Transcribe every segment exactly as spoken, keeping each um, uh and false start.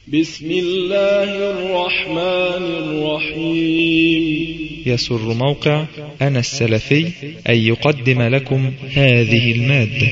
بسم الله الرحمن الرحيم. يسر موقع أنا السلفي أن يقدم لكم هذه المادة.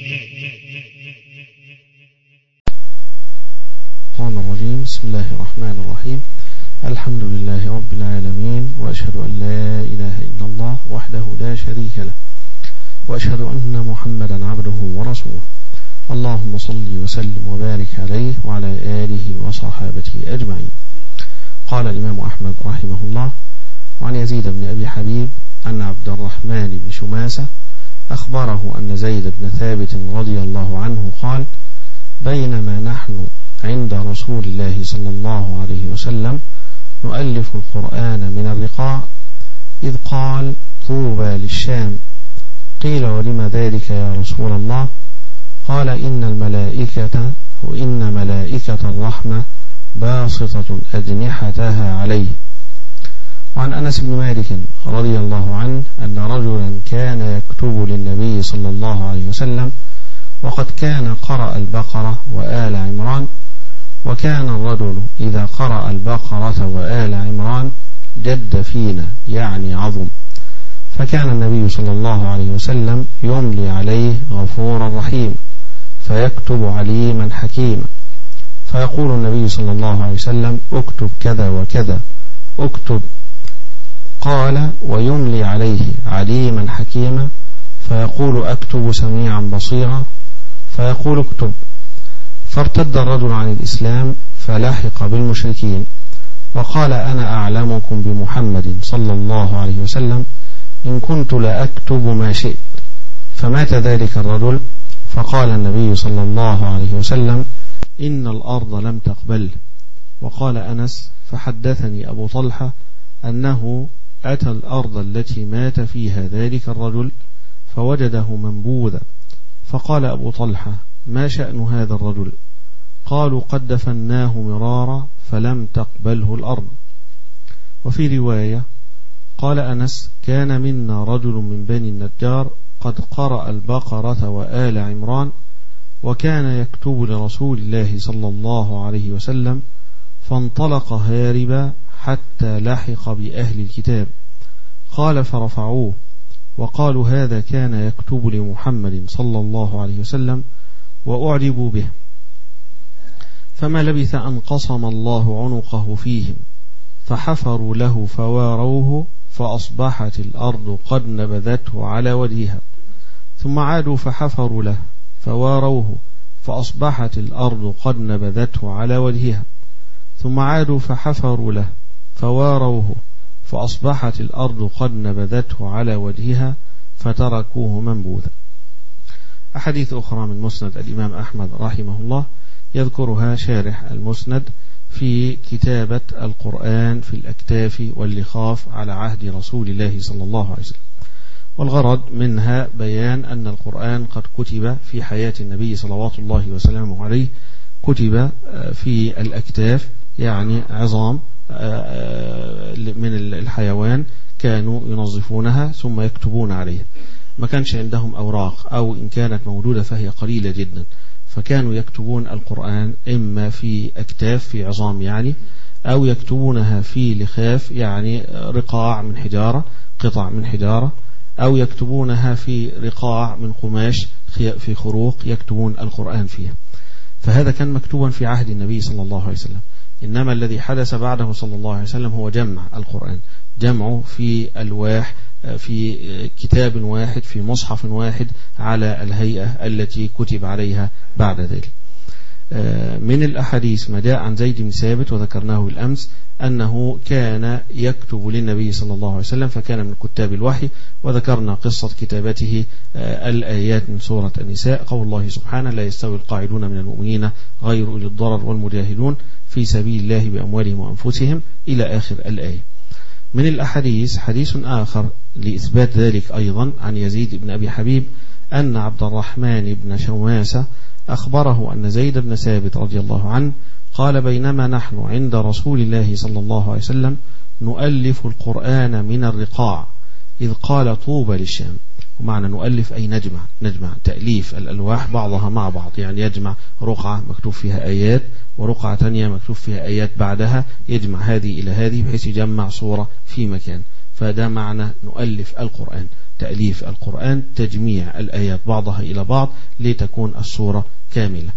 الرحمن الرحيم. بسم الله الرحمن الرحيم. الحمد لله رب العالمين، وأشهد أن لا إله إلا الله وحده لا شريك له، وأشهد أن محمدا عبده ورسوله. اللهم صل وسلم وبارك عليه وعلى آله وصحابته أجمعين. قال الإمام أحمد رحمه الله: وعن يزيد بن أبي حبيب أن عبد الرحمن بن شماسة أخبره أن زيد بن ثابت رضي الله عنه قال: بينما نحن عند رسول الله صلى الله عليه وسلم نؤلف القرآن من الرقاع إذ قال: طوبى للشام. قيل: ولم ذلك يا رسول الله؟ قال: إن الملائكة وإن ملائكة الرحمة باسطة أجنحتها عليه. وعن أنس بن مالك رضي الله عنه أن رجلا كان يكتب للنبي صلى الله عليه وسلم، وقد كان قرأ البقرة وآل عمران، وكان الرجل إذا قرأ البقرة وآل عمران جد فينا، يعني عظم، فكان النبي صلى الله عليه وسلم يملي عليه غفورا رحيما، فيكتب عليما حكيما، فيقول النبي صلى الله عليه وسلم: اكتب كذا وكذا، اكتب. قال: ويملي عليه عليما حكيما، فيقول: اكتب سميعا بصيرا، فيقول: اكتب. فارتد الرجل عن الإسلام فلاحق بالمشركين، وقال: أنا أعلمكم بمحمد صلى الله عليه وسلم، إن كنت لأكتب ما شئت. فمات ذلك الرجل، فقال النبي صلى الله عليه وسلم: إن الأرض لم تقبله. وقال أنس: فحدثني أبو طلحة أنه أتى الأرض التي مات فيها ذلك الرجل فوجده منبوذا، فقال أبو طلحة: ما شأن هذا الرجل؟ قالوا: قد دفناه مرارا فلم تقبله الأرض. وفي رواية قال أنس: كان منا رجل من بني النجار قد قرأ البقرة وآل عمران، وكان يكتب لرسول الله صلى الله عليه وسلم، فانطلق هاربا حتى لحق بأهل الكتاب. قال: فرفعوه وقالوا: هذا كان يكتب لمحمد صلى الله عليه وسلم، وأعجبوا به. فما لبث أن قصم الله عنقه فيهم، فحفروا له فواروه، فأصبحت الأرض قد نبذته على وجهها. ثم عادوا فحفروا له فواروه، فأصبحت الأرض قد نبذته على وجهها. ثم عادوا فحفروا له فواروه، فأصبحت الأرض قد نبذته على وجهها، فتركوه منبوذا. أحاديث أخرى من مسند الإمام أحمد رحمه الله يذكرها شارح المسند في كتابة القرآن في الأكتاف واللخاف على عهد رسول الله صلى الله عليه وسلم. والغرض منها بيان أن القرآن قد كتب في حياة النبي صلوات الله وسلامه عليه، كتب في الأكتاف، يعني عظام من الحيوان كانوا ينظفونها ثم يكتبون عليها. ما كانش عندهم أوراق، أو إن كانت موجودة فهي قليلة جدا، فكانوا يكتبون القرآن إما في أكتاف في عظام يعني، أو يكتبونها في لخاف يعني رقاع من حجارة، قطع من حجارة، أو يكتبونها في رقاع من قماش في خروق يكتبون القرآن فيها. فهذا كان مكتوبا في عهد النبي صلى الله عليه وسلم. إنما الذي حدث بعده صلى الله عليه وسلم هو جمع القرآن، جمعه في ألواح في كتاب واحد في مصحف واحد على الهيئة التي كتب عليها بعد ذلك. من الأحاديث ما جاء عن زيد بن ثابت وذكرناه بالأمس أنه كان يكتب للنبي صلى الله عليه وسلم، فكان من كتاب الوحي. وذكرنا قصة كتابته الآيات من سورة النساء، قول الله سبحانه: لا يستوي القاعدون من المؤمنين غير أولي الضرر والمجاهدون في سبيل الله بأموالهم وأنفسهم إلى آخر الآية. من الأحاديث حديث آخر لإثبات ذلك أيضا عن يزيد بن أبي حبيب أن عبد الرحمن بن شماسة أخبره أن زيد بن ثابت رضي الله عنه قال: بينما نحن عند رسول الله صلى الله عليه وسلم نؤلف القرآن من الرقاع إذ قال: طوبى للشام. ومعنى نؤلف أي نجمع نجمع تأليف الألواح بعضها مع بعض، يعني يجمع رقعة مكتوب فيها آيات ورقعة تانية مكتوب فيها آيات بعدها، يجمع هذه إلى هذه بحيث يجمع صورة في مكان. فده معنى نؤلف القرآن، تأليف القرآن تجميع الآيات بعضها إلى بعض لتكون الصورة كاملة.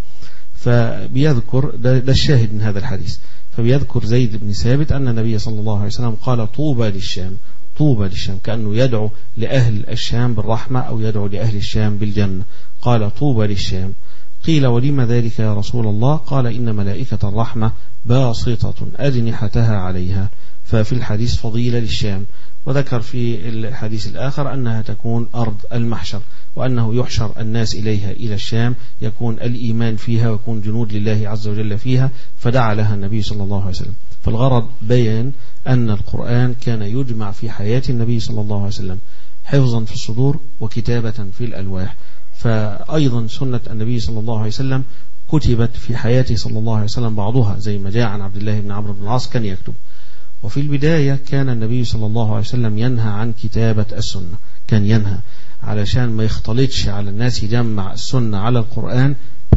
فبيذكر ده, ده الشاهد من هذا الحديث. فبيذكر زيد بن ثابت أن النبي صلى الله عليه وسلم قال طوبى للشام، طوبى للشام، كأنه يدعو لأهل الشام بالرحمة أو يدعو لأهل الشام بالجنة. قال طوبى للشام. قيل ولما ذلك يا رسول الله؟ قال إن ملائكة الرحمة باسطة أجنحتها عليها. ففي الحديث فضيلة للشام. وذكر في الحديث الآخر أنها تكون أرض المحشر، وأنه يحشر الناس إليها إلى الشام، يكون الإيمان فيها ويكون جنود لله عز وجل فيها، فدعا لها النبي صلى الله عليه وسلم. فالغرض بيان أن القرآن كان يجمع في حياة النبي صلى الله عليه وسلم حفظا في الصدور وكتابة في الألواح. فأيضا سنة النبي صلى الله عليه وسلم كتبت في حياته صلى الله عليه وسلم بعضها، زي ما جاء عن عبد الله بن عمرو بن العاص كان يكتب. وفي البداية كان النبي صلى الله عليه وسلم ينهى عن كتابة السنة، كان ينهى علشان ما يختلطش على الناس، يجمع السنة على القرآن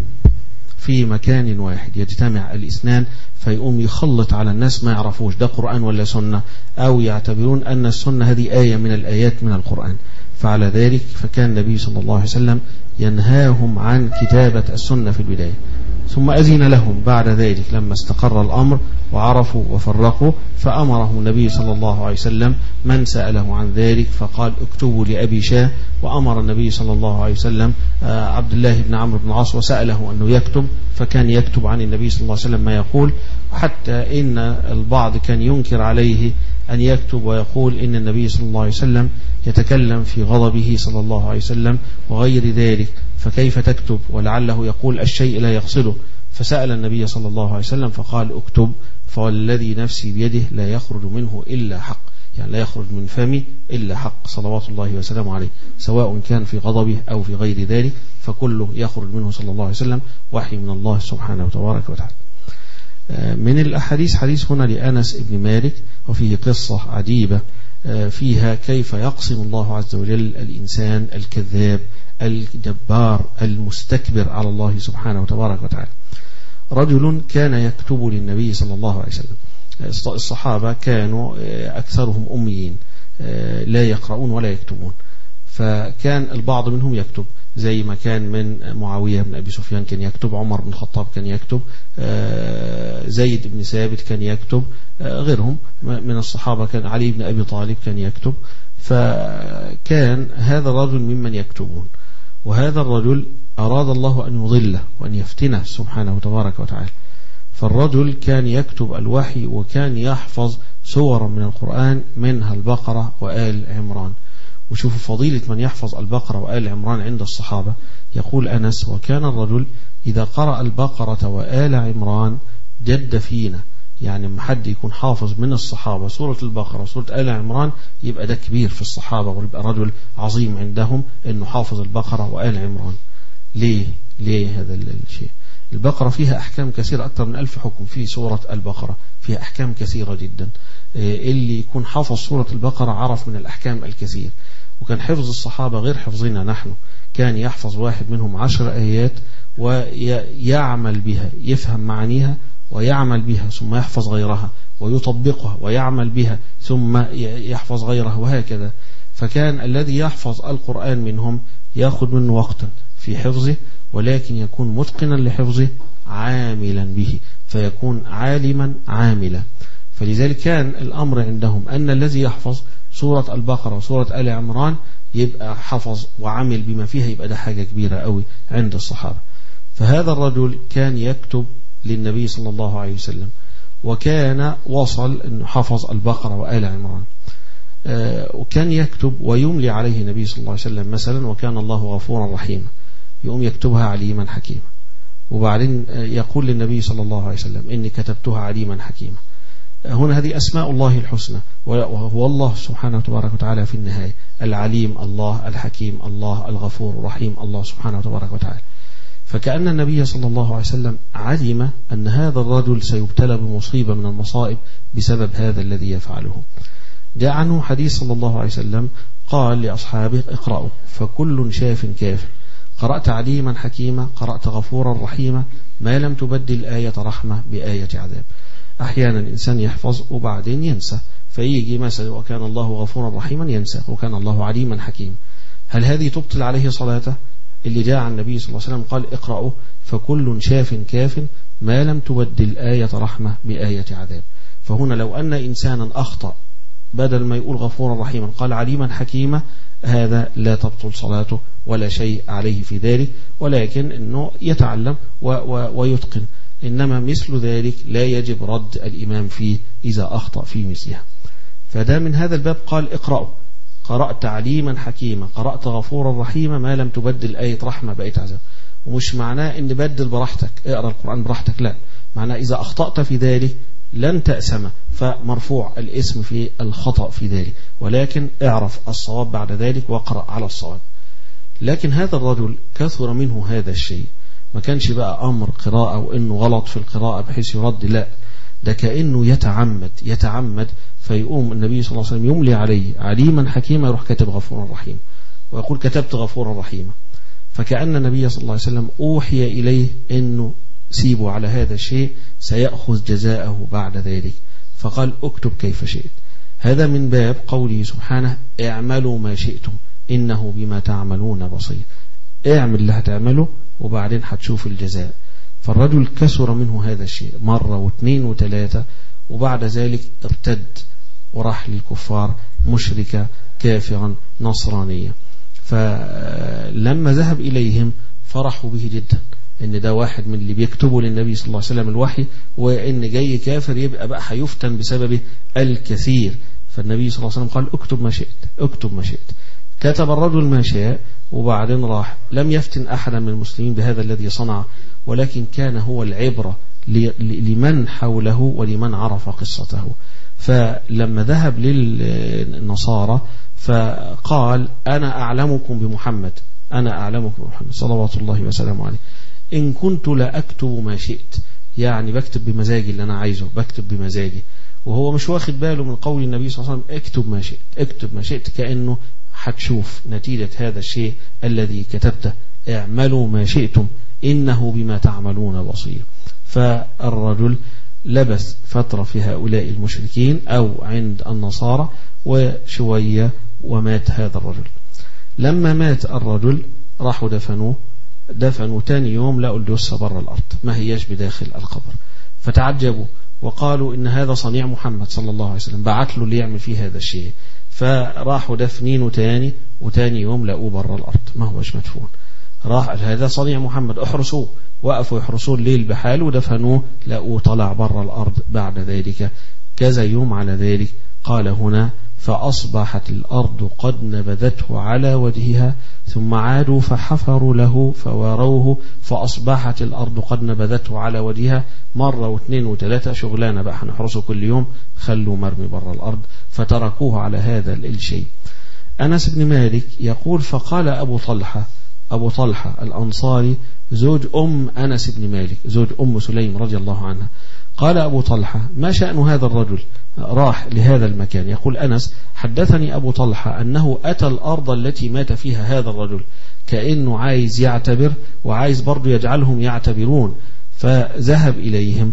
في مكان واحد، يجتمع الاثنان فيقوم يخلط على الناس ما يعرفوش ده قرآن ولا سنة، أو يعتبرون أن السنة هذه آية من الآيات من القرآن. فعلى ذلك فكان النبي صلى الله عليه وسلم ينهاهم عن كتابة السنة في البداية، ثم أذن لهم بعد ذلك لما استقر الأمر وعرفوا وفرقوا، فأمرهم النبي صلى الله عليه وسلم من سأله عن ذلك فقال اكتبوا لأبي شاه. وأمر النبي صلى الله عليه وسلم عبد الله بن عمرو بن العاص وسأله أنه يكتب، فكان يكتب عن النبي صلى الله عليه وسلم ما يقول، حتى إن البعض كان ينكر عليه أن يكتب ويقول إن النبي صلى الله عليه وسلم يتكلم في غضبه صلى الله عليه وسلم وغير ذلك، فكيف تكتب؟ ولعله يقول الشيء لا يقصده. فسأل النبي صلى الله عليه وسلم فقال اكتب، فوالذي نفسي بيده لا يخرج منه إلا حق، يعني لا يخرج من فمي إلا حق صلوات الله وسلامه عليه، سواء كان في غضبه أو في غير ذلك، فكله يخرج منه صلى الله عليه وسلم وحي من الله سبحانه وتبارك وتعالى. من الأحاديث حديث هنا لأنس بن مالك، وفيه قصة عجيبة فيها كيف يقسم الله عز وجل الإنسان الكذاب الجبار المستكبر على الله سبحانه وتبارك وتعالى. رجل كان يكتب للنبي صلى الله عليه وسلم. الصحابة كانوا أكثرهم أميين لا يقرؤون ولا يكتبون، فكان البعض منهم يكتب، زي ما كان من معاوية بن أبي سفيان كان يكتب، عمر بن الخطاب كان يكتب، زيد بن ثابت كان يكتب، غيرهم من الصحابة كان علي بن أبي طالب كان يكتب. فكان هذا الرجل ممن يكتبون، وهذا الرجل أراد الله أن يضله وأن يفتنه سبحانه وتبارك وتعالى. فالرجل كان يكتب الوحي وكان يحفظ سورا من القرآن منها البقرة وآل عمران. وشوفوا فضيلة من يحفظ البقرة وآل عمران عند الصحابة. يقول أنس وكان الرجل إذا قرأ البقرة وآل عمران جد فينا، يعني ما حد يكون حافظ من الصحابة سورة البقرة وسورة آل عمران يبقى ده كبير في الصحابة ويبقى رجل عظيم عندهم إنه حافظ البقرة وآل عمران. ليه؟ ليه هذا الشيء؟ البقرة فيها أحكام كثيرة، أكثر من ألف حكم في سورة البقرة، فيها أحكام كثيرة جدا. اللي يكون حافظ سورة البقرة عرف من الأحكام الكثير. وكان حفظ الصحابة غير حفظنا نحن، كان يحفظ واحد منهم عشر آيات ويعمل بها، يفهم معانيها ويعمل بها، ثم يحفظ غيرها ويطبقها ويعمل بها ثم يحفظ غيرها، وهكذا. فكان الذي يحفظ القرآن منهم يأخذ منه وقتا في حفظه، ولكن يكون متقنا لحفظه عاملا به، فيكون عالما عاملا. فلذلك كان الأمر عندهم أن الذي يحفظ سورة البقرة وسورة آل عمران يبقى حفظ وعمل بما فيها، يبقى ده حاجة كبيرة قوي عند الصحابة. فهذا الرجل كان يكتب للنبي صلى الله عليه وسلم، وكان وصل أنه حفظ البقرة وآل عمران، وكان يكتب ويملي عليه النبي صلى الله عليه وسلم مثلا وكان الله غفورا رحيما، يقوم يكتبها عليما حكيما، وبعدين يقول للنبي صلى الله عليه وسلم إني كتبتها عليما حكيما. هنا هذه أسماء الله الحسنى، وهو الله سبحانه وتبارك وتعالى في النهاية، العليم الله، الحكيم الله، الغفور الرحيم الله سبحانه وتبارك وتعالى. فكأن النبي صلى الله عليه وسلم علم أن هذا الرجل سيبتلى بمصيبة من المصائب بسبب هذا الذي يفعله. جاء عنه حديث صلى الله عليه وسلم قال لأصحابه اقرأوا فكل شاف كاف، قرأت عليما حكيما، قرأت غفورا رحيما، ما لم تبدل آية رحمة بآية عذاب. أحيانا الإنسان يحفظ وبعدين ينسى، فيجي مثلا وكان الله غفورا رحيما ينسى، وكان الله عليما حكيما. هل هذه تبطل عليه صلاته؟ اللي جاء عن النبي صلى الله عليه وسلم قال اقرأوا فكل شاف كاف ما لم تبدل آية رحمة بآية عذاب. فهنا لو أن إنسانا أخطأ بدل ما يقول غفورا رحيما قال عليما حكيما، هذا لا تبطل صلاته ولا شيء عليه في ذلك، ولكن أنه يتعلم و و ويتقن. إنما مثل ذلك لا يجب رد الإمام فيه إذا أخطأ في مثلها. فده من هذا الباب قال اقرأوا، قرأت عليما حكيما، قرأت غفورا رحيما، ما لم تبدل آية رحمة بآية عذاب. ومش معناه ان بدل براحتك، اقرأ القرآن براحتك، لا، معناه إذا أخطأت في ذلك لن تأسم، فمرفوع الاسم في الخطأ في ذلك، ولكن اعرف الصواب بعد ذلك واقرأ على الصواب. لكن هذا الرجل كثر منه هذا الشيء، ما كانش بقى أمر قراءة وإنه غلط في القراءة بحيث يرد، لا، ده كأنه يتعمد يتعمد فيقوم النبي صلى الله عليه وسلم يملي عليه عليما حكيما، يروح كتب غفورا رحيما ويقول كتبت غفورا رحيما. فكأن النبي صلى الله عليه وسلم أوحي إليه إنه سيبوا على هذا الشيء سيأخذ جزاءه بعد ذلك، فقال اكتب كيف شئت. هذا من باب قوله سبحانه اعملوا ما شئتم إنه بما تعملون بصير. اعمل اللي هتعمله وبعدين هتشوف الجزاء. فالرجل كسر منه هذا الشيء مرة واثنين وثلاثة، وبعد ذلك ارتد وراح للكفار مشركا كافرا نصرانيا. فلما ذهب إليهم فرحوا به جدا، ان ده واحد من اللي بيكتبوا للنبي صلى الله عليه وسلم الوحي، وان جاي كافر يبقى بقى هيفتن بسببه الكثير. فالنبي صلى الله عليه وسلم قال اكتب ما شئت، اكتب ما شئت. كتب الرجل ما شاء وبعدين راح، لم يفتن أحدا من المسلمين بهذا الذي صنع، ولكن كان هو العبرة لمن حوله ولمن عرف قصته. فلما ذهب للنصارى فقال أنا أعلمكم بمحمد، أنا أعلمكم بمحمد صلوات الله وسلامه عليه، إن كنت لا أكتب ما شئت، يعني بكتب بمزاجي اللي أنا عايزه، بكتب بمزاجي. وهو مش واخد باله من قول النبي صلى الله عليه وسلم اكتب ما شئت، اكتب ما شئت، كأنه هتشوف نتيجة هذا الشيء الذي كتبته، اعملوا ما شئتم إنه بما تعملون بصير. فالرجل لبث فترة في هؤلاء المشركين أو عند النصارى وشوية ومات هذا الرجل. لما مات الرجل راحوا دفنوه، دفنوا تاني يوم لقوا الجثة برا الأرض، ما هياش بداخل القبر. فتعجبوا وقالوا إن هذا صنيع محمد صلى الله عليه وسلم، بعت له اللي يعمل فيه هذا الشيء. فراحوا دفنينه تاني، وتاني يوم لقوه برا الأرض ما هوش مدفون. راح هذا صنيع محمد، احرسوه. وقفوا يحرسوه الليل بحال ودفنوه، لقوه طلع برا الأرض بعد ذلك كذا يوم على ذلك. قال هنا فأصبحت الأرض قد نبذته على وجهها ثم عادوا فحفروا له فواروه فأصبحت الأرض قد نبذته على وجهها. مرة واثنين وثلاثة شغلانة بقى، هنحرسه كل يوم، خلوا مرمي برا الأرض، فتركوه على هذا الشيء. أنس بن مالك يقول فقال أبو طلحة، أبو طلحة الأنصاري زوج أم أنس بن مالك، زوج أم سليم رضي الله عنها، قال أبو طلحة ما شأن هذا الرجل راح لهذا المكان؟ يقول أنس حدثني أبو طلحة أنه أتى الأرض التي مات فيها هذا الرجل، كأنه عايز يعتبر وعايز برضو يجعلهم يعتبرون، فذهب إليهم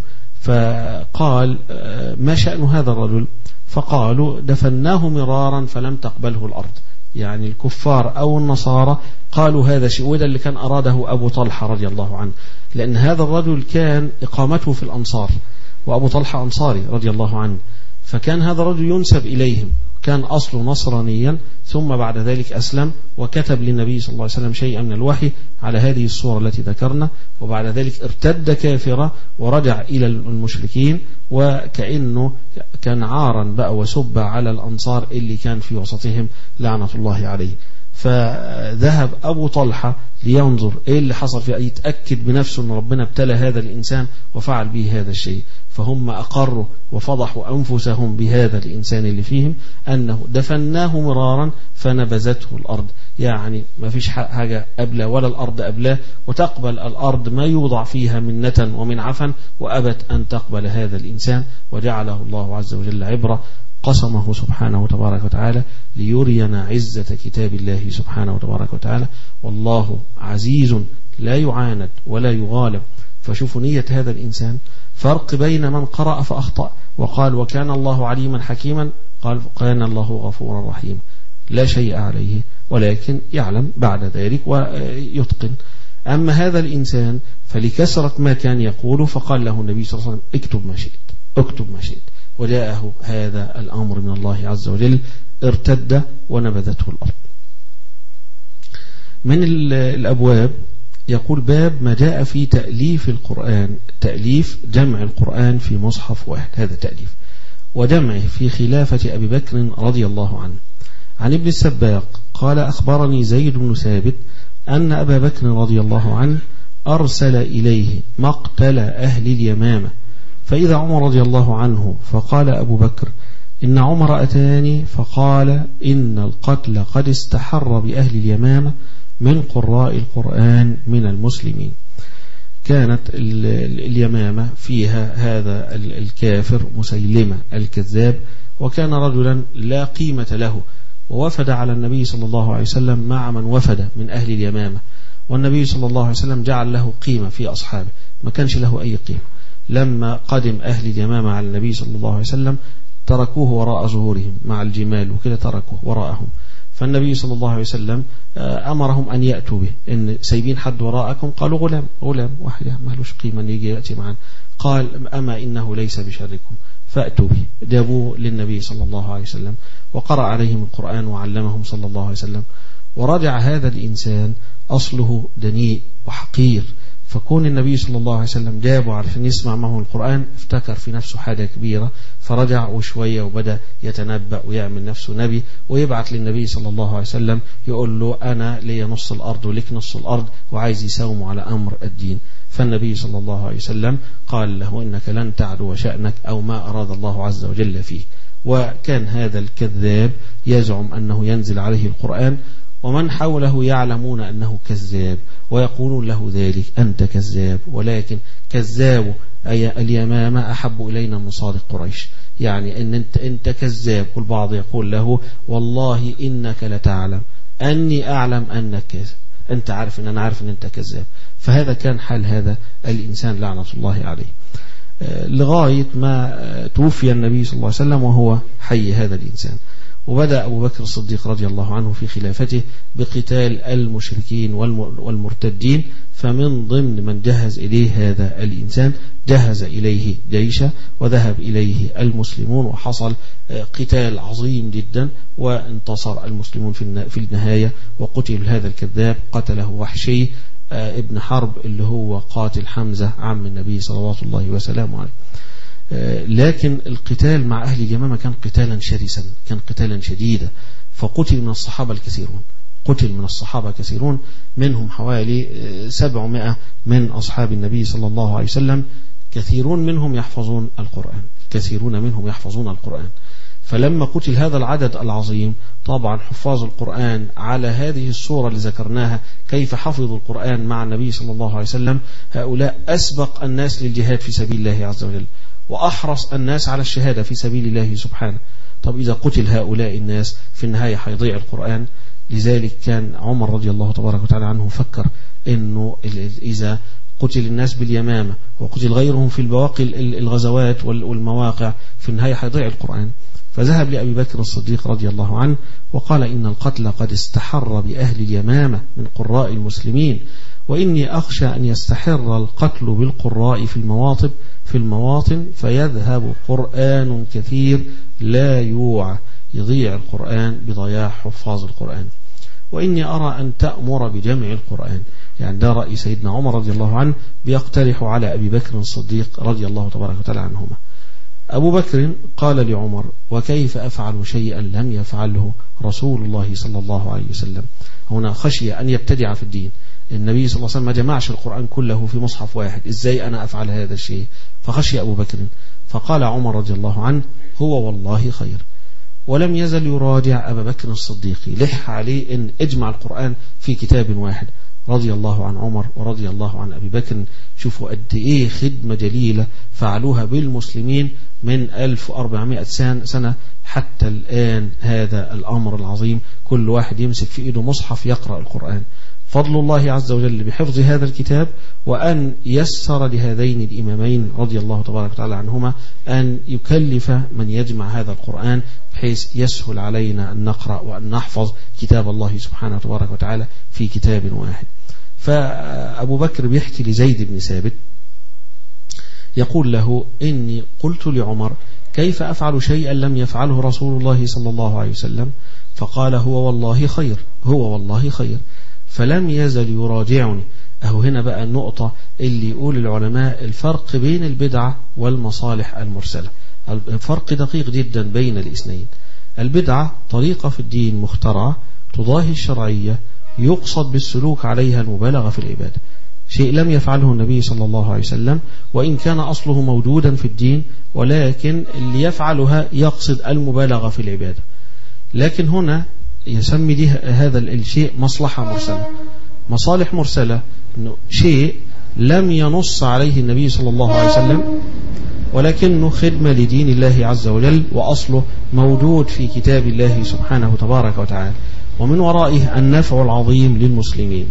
فقال ما شأن هذا الرجل؟ فقالوا دفناه مرارا فلم تقبله الأرض. يعني الكفار أو النصارى قالوا هذا شيء، وده اللي كان أراده أبو طلحة رضي الله عنه، لأن هذا الرجل كان إقامته في الأنصار، وأبو طلحة أنصاري رضي الله عنه، فكان هذا الرجل ينسب إليهم، كان أصله نصرانيا ثم بعد ذلك أسلم وكتب للنبي صلى الله عليه وسلم شيئا من الوحي على هذه الصورة التي ذكرنا، وبعد ذلك ارتد كافرا ورجع إلى المشركين، وكأنه كان عارا بقى وسب على الأنصار اللي كان في وسطهم لعنة الله عليه. فذهب أبو طلحة لينظر إيه اللي حصل فيه، يتأكد بنفسه أن ربنا ابتلى هذا الإنسان وفعل به هذا الشيء. فهم أقروا وفضحوا أنفسهم بهذا الإنسان اللي فيهم، أنه دفناه مرارا فنبذته الأرض، يعني ما فيش حاجة أبلى ولا الأرض أبلاه، وتقبل الأرض ما يوضع فيها من نتن ومن عفن، وأبت أن تقبل هذا الإنسان، وجعله الله عز وجل عبرة قسمه سبحانه وتبارك وتعالى ليرينا عزة كتاب الله سبحانه وتبارك وتعالى. والله عزيز لا يعاند ولا يغالب. فشوفوا نية هذا الإنسان، فرق بين من قرأ فأخطأ وقال وكان الله عليما حكيما، قال كان الله غفورا رحيما لا شيء عليه، ولكن يعلم بعد ذلك ويتقن. أما هذا الإنسان فلكثرة ما كان يقول فقال له النبي صلى الله عليه وسلم اكتب ما شئت، اكتب ما شئت، وجاءه هذا الأمر من الله عز وجل، ارتد ونبذته الأرض. من الأبواب يقول باب ما جاء في تأليف القرآن، تأليف جمع القرآن في مصحف واحد، هذا تأليف، وجمعه في خلافة أبي بكر رضي الله عنه. عن ابن السباق قال أخبرني زيد بن ثابت أن أبا بكر رضي الله عنه أرسل إليه مقتل أهل اليمامة، فإذا عمر رضي الله عنه فقال أبو بكر إن عمر أتاني فقال إن القتل قد استحر بأهل اليمامة من قراء القرآن من المسلمين. كانت اليمامة فيها هذا الكافر مسيلمة الكذاب، وكان رجلا لا قيمة له، ووفد على النبي صلى الله عليه وسلم مع من وفد من أهل اليمامة، والنبي صلى الله عليه وسلم جعل له قيمة في أصحابه، ما كانش له أي قيمة. لما قدم أهل اليمامة على النبي صلى الله عليه وسلم تركوه وراء ظهورهم مع الجمال وكذا، تركوه وراءهم. فالنبي صلى الله عليه وسلم أمرهم أن يأتوا به، إن سايبين حد وراءكم؟ قالوا غلام، غلام واحد ما لهش قيمة يجي يأتي معنا. قال أما إنه ليس بشركم فأتوا به. جابوه للنبي صلى الله عليه وسلم وقرأ عليهم القرآن وعلمهم صلى الله عليه وسلم. ورجع هذا الإنسان أصله دنيء وحقير، فكون النبي صلى الله عليه وسلم جابه علشان يسمع معه القرآن افتكر في نفسه حاجة كبيرة، فرجع وشوية وبدأ يتنبأ ويعمل نفسه نبي، ويبعث للنبي صلى الله عليه وسلم يقول له أنا لي نص الأرض ولك نص الأرض، وعايز يساومه على أمر الدين. فالنبي صلى الله عليه وسلم قال له إنك لن تعلو شأنك أو ما أراد الله عز وجل فيه. وكان هذا الكذاب يزعم أنه ينزل عليه القرآن، ومن حوله يعلمون أنه كذاب ويقولون له ذلك أنت كذاب، ولكن كذاب أي اليمامة أحب إلينا من صادق قريش، يعني أن أنت, انت كذاب. والبعض يقول له والله إنك لتعلم أني أعلم أنك كذاب، أنت عارف أن أنا عارف أن أنت كذاب. فهذا كان حال هذا الإنسان لعنة الله عليه، لغاية ما توفي النبي صلى الله عليه وسلم وهو حي هذا الإنسان. وبدأ أبو بكر الصديق رضي الله عنه في خلافته بقتال المشركين والمرتدين، فمن ضمن من جهز إليه هذا الإنسان جهز إليه جيشا، وذهب إليه المسلمون، وحصل قتال عظيم جدا، وانتصر المسلمون في النهاية، وقتل هذا الكذاب قتله وحشي ابن حرب اللي هو قاتل حمزة عم النبي صلوات الله وسلامه عليه. لكن القتال مع أهل اليمامة كان قتالا شرسا، كان قتالا شديدا، فقتل من الصحابة الكثيرون، قتل من الصحابة كثيرون، منهم حوالي سبعمائة من أصحاب النبي صلى الله عليه وسلم، كثيرون منهم يحفظون القرآن، كثيرون منهم يحفظون القرآن. فلما قتل هذا العدد العظيم، طبعا حفاظ القرآن على هذه الصورة اللي ذكرناها كيف حفظوا القرآن مع النبي صلى الله عليه وسلم، هؤلاء أسبق الناس للجهاد في سبيل الله عز وجل، وأحرص الناس على الشهادة في سبيل الله سبحانه. طب إذا قتل هؤلاء الناس في النهاية حيضيع القرآن. لذلك كان عمر رضي الله تبارك وتعالى عنه فكر إنه إذا قتل الناس باليمامة وقتل غيرهم في البواقي الغزوات والمواقع في النهاية حيضيع القرآن. فذهب لأبي بكر الصديق رضي الله عنه وقال إن القتل قد استحر بأهل اليمامة من قراء المسلمين، وإني أخشى أن يستحر القتل بالقراء في المواطن في المواطن فيذهب قرآن كثير لا يوعى، يضيع القرآن بضياع حفاظ القرآن. وإني أرى أن تأمر بجمع القرآن، يعني ده رأي سيدنا عمر رضي الله عنه بيقترح على أبي بكر الصديق رضي الله تبارك وتعالى عنهما. أبو بكر قال لعمر وكيف أفعل شيئا لم يفعله رسول الله صلى الله عليه وسلم؟ هنا خشية أن يبتدع في الدين، النبي صلى الله عليه وسلم ما جمعش القرآن كله في مصحف واحد، إزاي أنا أفعل هذا الشيء؟ فخشي أبو بكر، فقال عمر رضي الله عنه هو والله خير. ولم يزل يراجع أبا بكر الصديق، لح عليه إن اجمع القرآن في كتاب واحد، رضي الله عن عمر ورضي الله عن أبي بكر. شوفوا قد إيه خدمة جليلة فعلوها بالمسلمين من ألف وأربعمائة سنة حتى الآن. هذا الأمر العظيم، كل واحد يمسك في إيده مصحف يقرأ القرآن. فضل الله عز وجل بحفظ هذا الكتاب، وأن يسر لهذين الإمامين رضي الله تبارك وتعالى عنهما أن يكلف من يجمع هذا القرآن بحيث يسهل علينا أن نقرأ وأن نحفظ كتاب الله سبحانه وتبارك وتعالى في كتاب واحد. فأبو بكر بيحكي لزيد بن ثابت يقول له: إني قلت لعمر كيف أفعل شيئا لم يفعله رسول الله صلى الله عليه وسلم؟ فقال: هو والله خير، هو والله خير. فلم يزل يراجعني. أهو هنا بقى النقطة اللي يقول العلماء الفرق بين البدعة والمصالح المرسلة. الفرق دقيق جدا بين الاثنين. البدعة طريقة في الدين مخترعة تضاهي الشرعية، يقصد بالسلوك عليها المبالغة في العبادة، شيء لم يفعله النبي صلى الله عليه وسلم وإن كان أصله موجودا في الدين، ولكن اللي يفعلها يقصد المبالغة في العبادة. لكن هنا يسمي دي هذا الشيء مصلحة مرسلة. مصالح مرسلة إنه شيء لم ينص عليه النبي صلى الله عليه وسلم، ولكنه خدمة لدين الله عز وجل، وأصله موجود في كتاب الله سبحانه تبارك وتعالى، ومن ورائه النفع العظيم للمسلمين.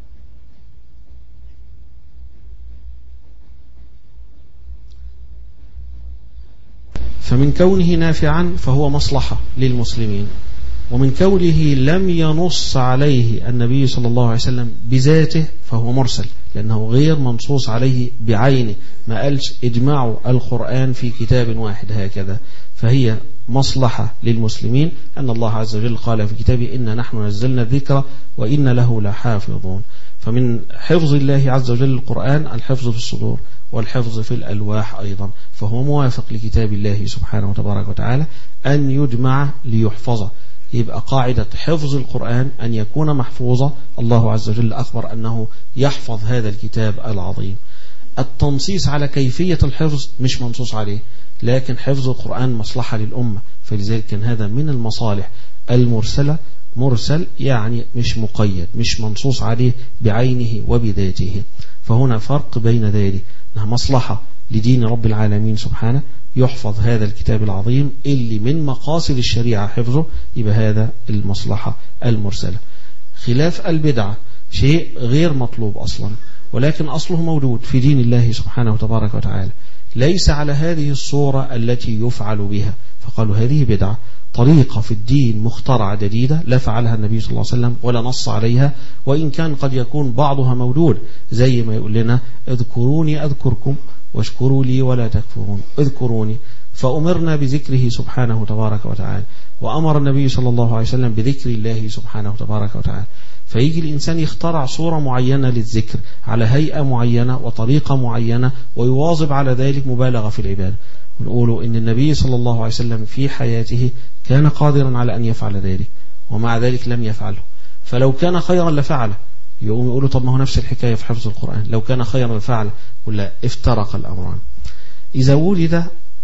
فمن كونه نافعا فهو مصلحة للمسلمين، ومن كونه لم ينص عليه النبي صلى الله عليه وسلم بذاته فهو مرسل، لأنه غير منصوص عليه بعينه، ما قالش اجمعوا القرآن في كتاب واحد هكذا. فهي مصلحة للمسلمين، أن الله عز وجل قال في كتابه: إنا نحن نزلنا الذكر وإن له لحافظون. فمن حفظ الله عز وجل القرآن الحفظ في الصدور والحفظ في الألواح أيضا، فهو موافق لكتاب الله سبحانه وتبارك وتعالى أن يجمع ليحفظه. يبقى قاعدة حفظ القرآن أن يكون محفوظا. الله عز وجل أخبر أنه يحفظ هذا الكتاب العظيم. التنصيص على كيفية الحفظ مش منصوص عليه، لكن حفظ القرآن مصلحة للأمة، فلذلك كان هذا من المصالح المرسلة. مرسل يعني مش مقيد، مش منصوص عليه بعينه وبذاته. فهنا فرق بين ذلك، أنها مصلحة لدين رب العالمين سبحانه، يحفظ هذا الكتاب العظيم اللي من مقاصد الشريعة حفظه، يبقى هذا المصلحة المرسلة. خلاف البدعة شيء غير مطلوب أصلا، ولكن أصله موجود في دين الله سبحانه وتبارك وتعالى، ليس على هذه الصورة التي يفعل بها، فقالوا هذه بدعة، طريقة في الدين مخترعة جديدة لا فعلها النبي صلى الله عليه وسلم ولا نص عليها، وإن كان قد يكون بعضها موجود، زي ما يقول لنا: اذكروني أذكركم واشكروا لي ولا تكفرون. اذكروني، فأمرنا بذكره سبحانه تبارك وتعالى، وأمر النبي صلى الله عليه وسلم بذكر الله سبحانه تبارك وتعالى. فيجي الإنسان يخترع صورة معينة للذكر على هيئة معينة وطريقة معينة، ويواظب على ذلك مبالغة في العبادة. ونقول إن النبي صلى الله عليه وسلم في حياته كان قادرا على أن يفعل ذلك، ومع ذلك لم يفعله. فلو كان خيرا لفعله. يقوم يقولوا: طب ما هو نفس الحكاية في حفظ القرآن، لو كان خيرا لفعله، ولا افترق الأمران. إذا وجد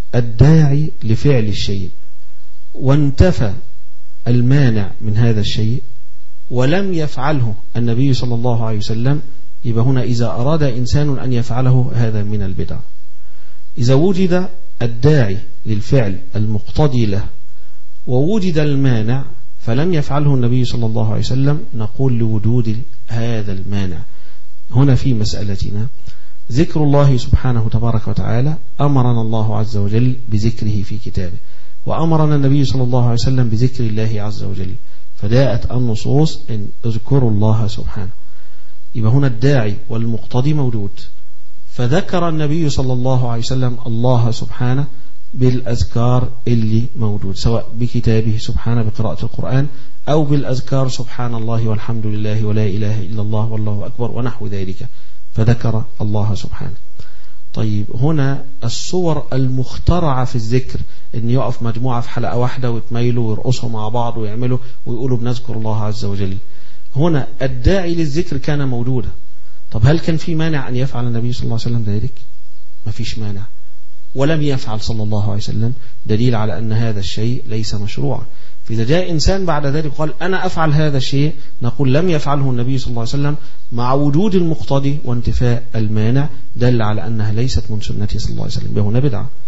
الداعي لفعل الشيء وانتفى المانع من هذا الشيء ولم يفعله النبي صلى الله عليه وسلم، يبقى هنا إذا أراد إنسان أن يفعله هذا من البدع. إذا وجد الداعي للفعل المقتضي له ووجد المانع فلم يفعله النبي صلى الله عليه وسلم، نقول لوجود هذا المانع. هنا في مسألتنا ذكر الله سبحانه تبارك وتعالى، أمرنا الله عز وجل بذكره في كتابه، وأمرنا النبي صلى الله عليه وسلم بذكر الله عز وجل، فجاءت النصوص إن اذكروا الله سبحانه. يبقى هنا الداعي والمقتضي موجود، فذكر النبي صلى الله عليه وسلم الله سبحانه بالأذكار اللي موجود، سواء بكتابه سبحانه بقراءة القرآن، أو بالأذكار سبحان الله والحمد لله ولا إله إلا الله والله أكبر ونحو ذلك، فذكر الله سبحانه. طيب هنا الصور المخترعة في الذكر، إن يقف مجموعة في حلقة واحدة ويتميلوا ويرقصوا مع بعض ويعملوا ويقولوا بنذكر الله عز وجل، هنا الداعي للذكر كان موجودا. طب هل كان في مانع أن يفعل النبي صلى الله عليه وسلم ذلك؟ ما فيش مانع، ولم يفعل صلى الله عليه وسلم، دليل على أن هذا الشيء ليس مشروعا. فإذا جاء إنسان بعد ذلك قال أنا أفعل هذا الشيء، نقول لم يفعله النبي صلى الله عليه وسلم، مع وجود المقتضي وانتفاء المانع، دل على أنها ليست من سنته صلى الله عليه وسلم، هنا بدعة.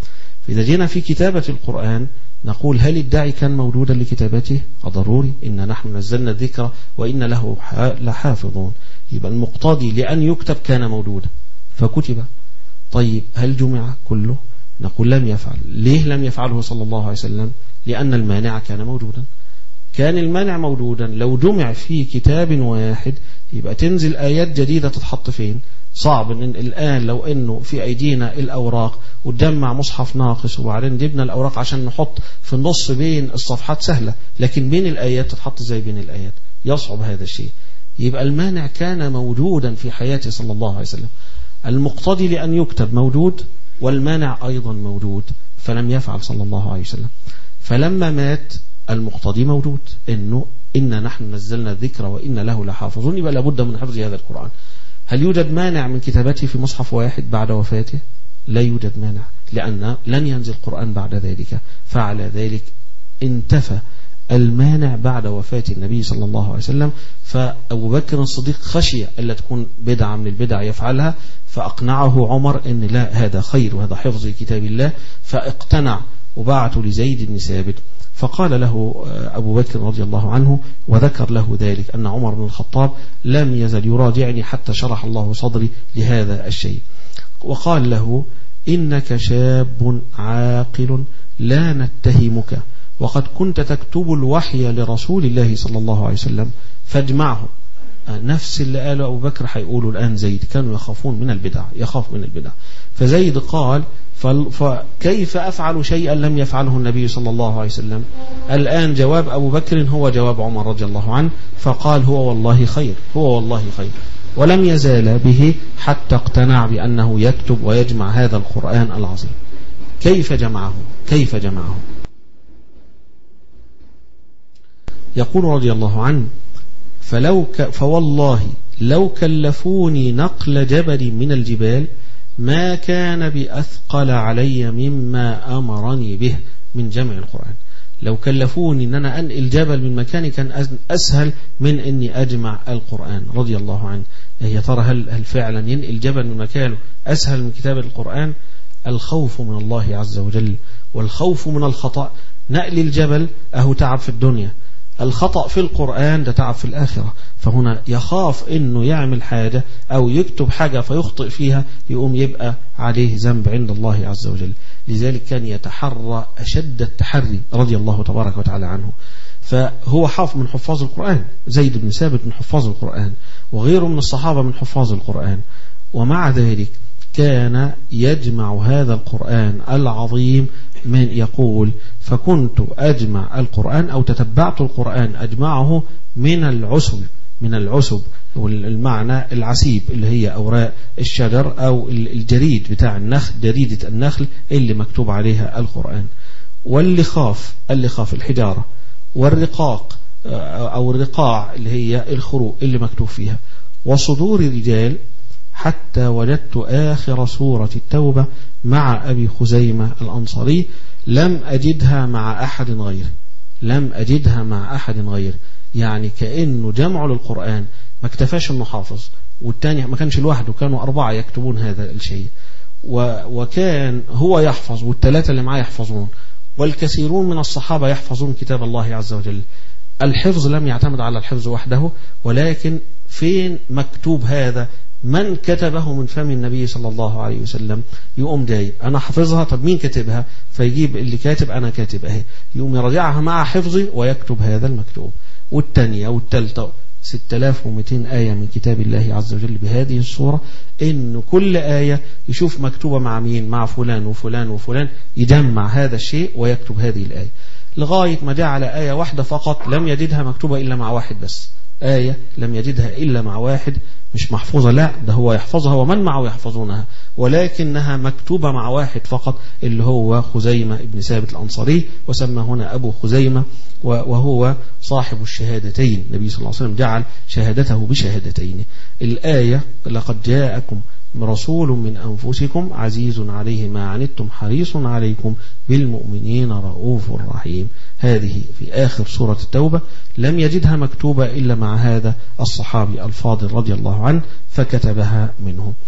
فإذا جينا في كتابة القرآن نقول هل الداعي كان موجودا لكتابته؟ ضروري، إن نحن نزلنا الذكر وإن له لحافظون، يبقى المقتضي لأن يكتب كان موجودا فكتب. طيب هل جمع كله؟ نقول لم يفعل. ليه لم يفعله صلى الله عليه وسلم؟ لأن المانع كان موجودا. كان المانع موجودا لو جمع في كتاب واحد يبقى تنزل آيات جديدة تتحط فين؟ صعب إن الآن لو إنه في أيدينا الأوراق وتجمع مصحف ناقص وبعدين جبنا الأوراق عشان نحط في النص بين الصفحات سهلة، لكن بين الآيات تتحط زي بين الآيات يصعب هذا الشيء. يبقى المانع كان موجودا في حياته صلى الله عليه وسلم. المقتضي لأن يكتب موجود والمانع أيضا موجود، فلم يفعل صلى الله عليه وسلم. فلما مات المقتضي موجود، إنه إنا نحن نزلنا الذكر وإن له لحافظون، يبقى لابد من حفظ هذا القرآن. هل يوجد مانع من كتابته في مصحف واحد بعد وفاته؟ لا يوجد مانع، لأن لن ينزل القرآن بعد ذلك، فعلى ذلك انتفى المانع بعد وفاة النبي صلى الله عليه وسلم. فأبو بكر الصديق خشية ألا تكون بدعة من البدع يفعلها، فأقنعه عمر أن لا، هذا خير وهذا حفظ كتاب الله، فاقتنع وبعته لزيد بن ثابت. فقال له أبو بكر رضي الله عنه وذكر له ذلك أن عمر بن الخطاب لم يزل يراجعني حتى شرح الله صدري لهذا الشيء، وقال له إنك شاب عاقل لا نتهمك، وقد كنت تكتب الوحي لرسول الله صلى الله عليه وسلم فاجمعه. نفس اللي قاله أبو بكر هيقوله الآن زيد، كانوا يخافون من البدع، يخاف من البدع. فزيد قال فكيف أفعل شيئا لم يفعله النبي صلى الله عليه وسلم؟ الآن جواب أبو بكر هو جواب عمر رضي الله عنه، فقال هو والله خير، هو والله خير، ولم يزال به حتى اقتنع بأنه يكتب ويجمع هذا القرآن العظيم. كيف جمعه؟ كيف جمعه؟ يقول رضي الله عنه فلو ك فوالله لو كلفوني نقل جبل من الجبال ما كان بأثقل علي مما أمرني به من جمع القرآن. لو كلفوني أن أنا أنقل جبل من مكاني كان أسهل من أني أجمع القرآن رضي الله عنه. يا ترى هل, هل فعلا ينقل جبل من مكانه أسهل من كتابة القرآن؟ الخوف من الله عز وجل والخوف من الخطأ. نقل الجبل أهو تعب في الدنيا، الخطأ في القرآن ده تعب في الآخرة. فهنا يخاف أنه يعمل حاجة أو يكتب حاجة فيخطئ فيها يقوم يبقى عليه ذنب عند الله عز وجل. لذلك كان يتحرى أشد التحري رضي الله تبارك وتعالى عنه. فهو حافظ من حفاظ القرآن، زيد بن ثابت من حفاظ القرآن وغيره من الصحابة من حفاظ القرآن، ومع ذلك كان يجمع هذا القرآن العظيم. من يقول فكنت أجمع القرآن أو تتبعت القرآن أجمعه من العسب، من العسب والمعنى العسيب اللي هي أوراق الشجر أو الجريد بتاع النخل، جريدة النخل اللي مكتوب عليها القرآن. واللي خاف اللي خاف الحجارة، والرقاق أو الرقاع اللي هي الخروق اللي مكتوب فيها، وصدور الرجال، حتى وجدت آخر سورة التوبة مع أبي خزيمة الأنصاري لم أجدها مع أحد غيره، لم أجدها مع أحد غيره. يعني كأنه جمع للقرآن ما اكتفاش انه حافظ، والتاني ما كانش لوحده، كانوا أربعة يكتبون هذا الشيء، وكان هو يحفظ والثلاثة اللي معاه يحفظون، والكثيرون من الصحابة يحفظون كتاب الله عز وجل. الحفظ لم يعتمد على الحفظ وحده، ولكن فين مكتوب هذا؟ من كتبه من فم النبي صلى الله عليه وسلم؟ يقوم جايب أنا حفظها، طب مين كتبها؟ فيجيب اللي كاتب أنا كاتب أهي، يقوم يراجعها مع حفظي ويكتب هذا المكتوب. والتانية والتالتة ستة آلاف ومئتين آية من كتاب الله عز وجل بهذه الصورة، إن كل آية يشوف مكتوبة مع مين، مع فلان وفلان وفلان، يجمع هذا الشيء ويكتب هذه الآية، لغاية ما جعل آية واحدة فقط لم يجدها مكتوبة إلا مع واحد بس، آية لم يجدها إلا مع واحد، مش محفوظة، لا ده هو يحفظها ومن معه يحفظونها، ولكنها مكتوبة مع واحد فقط اللي هو خزيمة ابن ثابت الأنصاري، وسمى هنا أبو خزيمة، وهو صاحب الشهادتين. النبي صلى الله عليه وسلم جعل شهادته بشهادتين. الآية لقد جاءكم رسول من أنفسكم عزيز عليه ما عنتم حريص عليكم بالمؤمنين رؤوف رحيم، هذه في آخر سورة التوبة، لم يجدها مكتوبة إلا مع هذا الصحابي الفاضل رضي الله عنه فكتبها منه.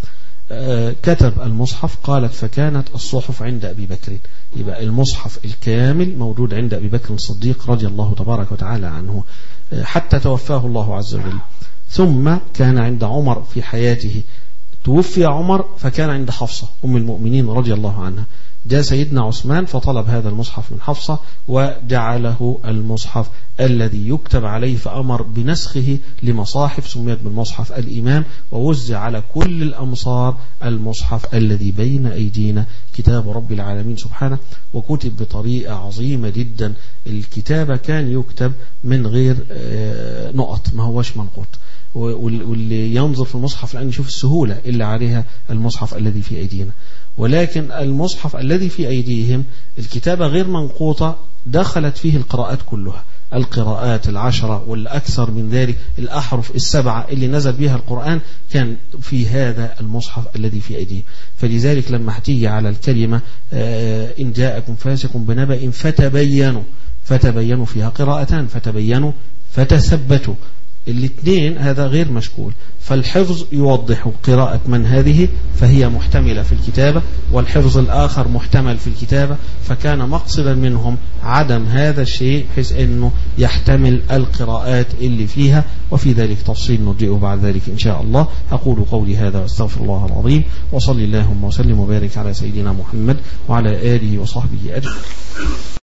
كتب المصحف، قالت فكانت الصحف عند أبي بكر. يبقى المصحف الكامل موجود عند أبي بكر الصديق رضي الله تبارك وتعالى عنه حتى توفاه الله عز وجل. ثم كان عند عمر في حياته، توفي عمر فكان عند حفصة أم المؤمنين رضي الله عنها. جاء سيدنا عثمان فطلب هذا المصحف من حفصة وجعله المصحف الذي يكتب عليه، فأمر بنسخه لمصاحف سميت بالمصحف الإمام، ووزع على كل الأمصار المصحف الذي بين أيدينا كتاب رب العالمين سبحانه. وكتب بطريقة عظيمة جدا. الكتابة كان يكتب من غير نقط، ما هوش منقوط. واللي ينظر في المصحف الآن يشوف السهولة اللي عليها المصحف الذي في أيدينا. ولكن المصحف الذي في أيديهم الكتابة غير منقوطة، دخلت فيه القراءات كلها، القراءات العشرة والأكثر من ذلك، الأحرف السبعة اللي نزل بها القرآن كان في هذا المصحف الذي في أيديه. فلذلك لما هتيجي على الكلمة إن جاءكم فاسق بنبأ فتبينوا، فتبينوا فيها قراءتان، فتبينوا فتثبتوا، الاثنين هذا غير مشكول. فالحفظ يوضح قراءة من هذه فهي محتملة في الكتابة، والحفظ الآخر محتمل في الكتابة، فكان مقصدا منهم عدم هذا الشيء بحيث أنه يحتمل القراءات اللي فيها. وفي ذلك تفصيل نرجئه بعد ذلك إن شاء الله. أقول قولي هذا واستغفر الله العظيم، وصلي اللهم وسلم وبارك على سيدنا محمد وعلى آله وصحبه أجمعين.